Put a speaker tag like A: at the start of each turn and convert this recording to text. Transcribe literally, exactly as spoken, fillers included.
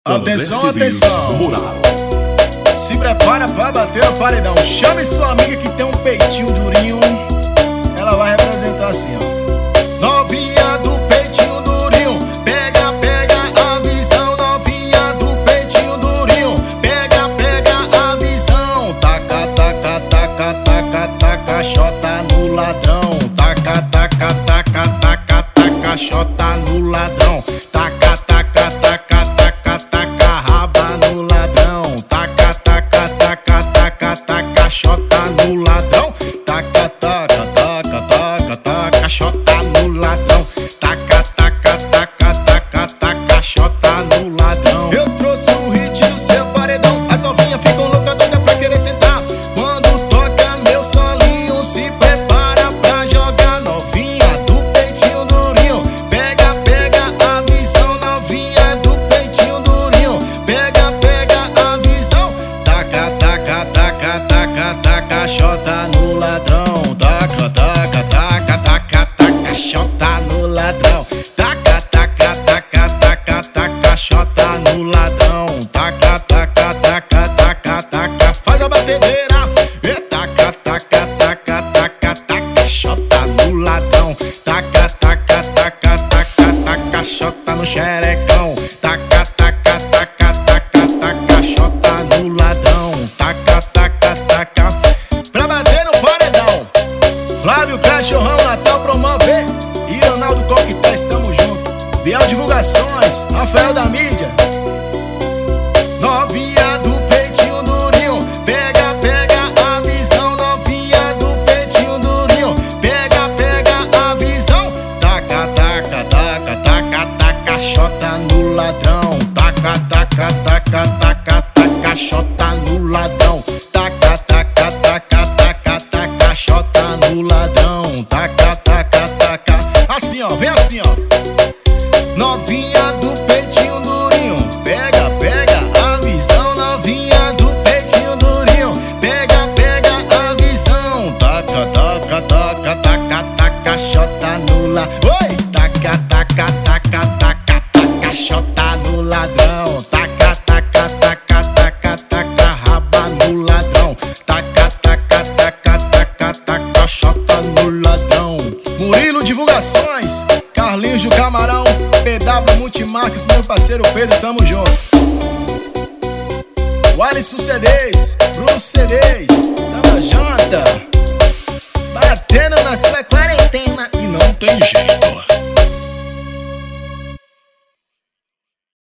A: Atenção, atenção. Se prepara pra bater o paredão. Chame sua amiga que tem um peitinho durinho. Ela vai representar assim, ó. Novinha do peitinho durinho, pega, pega a visão. Novinha do peitinho durinho, pega, pega a visão. Taca, taca, taca, taca, taca, xota no ladrão. Taca, taca, taca, taca, taca, xota no ladrão. Taca, taca, taca, taca, taca, raba no ladrão. Taca, taca, taca, taca, taca, xota no ladrão. Taca, taca, taca, taca, taca, xota no ladrão. Taca, taca, taca, taca, taca, xota no ladrão. Eu trouxe o hit do seu paredão. As novinhas ficam loucas, doida pra querer sentar. Quando toca meu solinho, se prepara pra jogar. Novinha do peitinho durinho, pega, pega a visão. Novinha do peitinho durinho, pega, pega a visão. Taca, taca, taca, taca, taca, xota no ladrão. Taca, taca, taca, taca, taca, xota no ladrão. Taca, taca, taca, taca, taca, xota no ladrão. Taca, taca, taca, taca, taca, faz a batedeira. E taca, taca, taca, taca, taca, xota no ladrão. Taca, taca, taca, taca, taca, xota no xerecão. Taca, taca, taca, taca, taca, xota no ladrão. Taca, taca, taca, pra bater no paredão. Flávio Cachorrão, Natal promove. E Ronaldo Coquetel, estamos juntos. Biel Divulgações, Rafael da Mídia. Novinha do peitinho durinho, pega, pega a visão. Novinha do peitinho durinho, pega, pega a visão. Taca, taca, taca, taca, taca, xota no ladrão. Taca, taca, taca, taca, taca, xota no ladrão. Taca, taca, taca, taca, taca, xota no ladrão. Taca, taca, taca, assim ó, vem assim ó. Novinha do peitinho durinho, pega, pega a visão. Novinha do peitinho durinho, pega, pega a visão. Taca, taca, taca, taca, taca, xota no ladrão. Oi! Taca, taca, taca, taca, taca, xota no ladrão. Taca, taca, taca, taca, taca, raba no ladrão. Taca, taca, taca, taca, taca, xota no ladrão. Murilo Divulgações, Carlinhos do Camarão, P W Multimarcas, meu parceiro Pedro, tamo junto. O Alisson C Ds, Bruno C Ds, tamo junto. Batendo na sua quarentena e não tem jeito.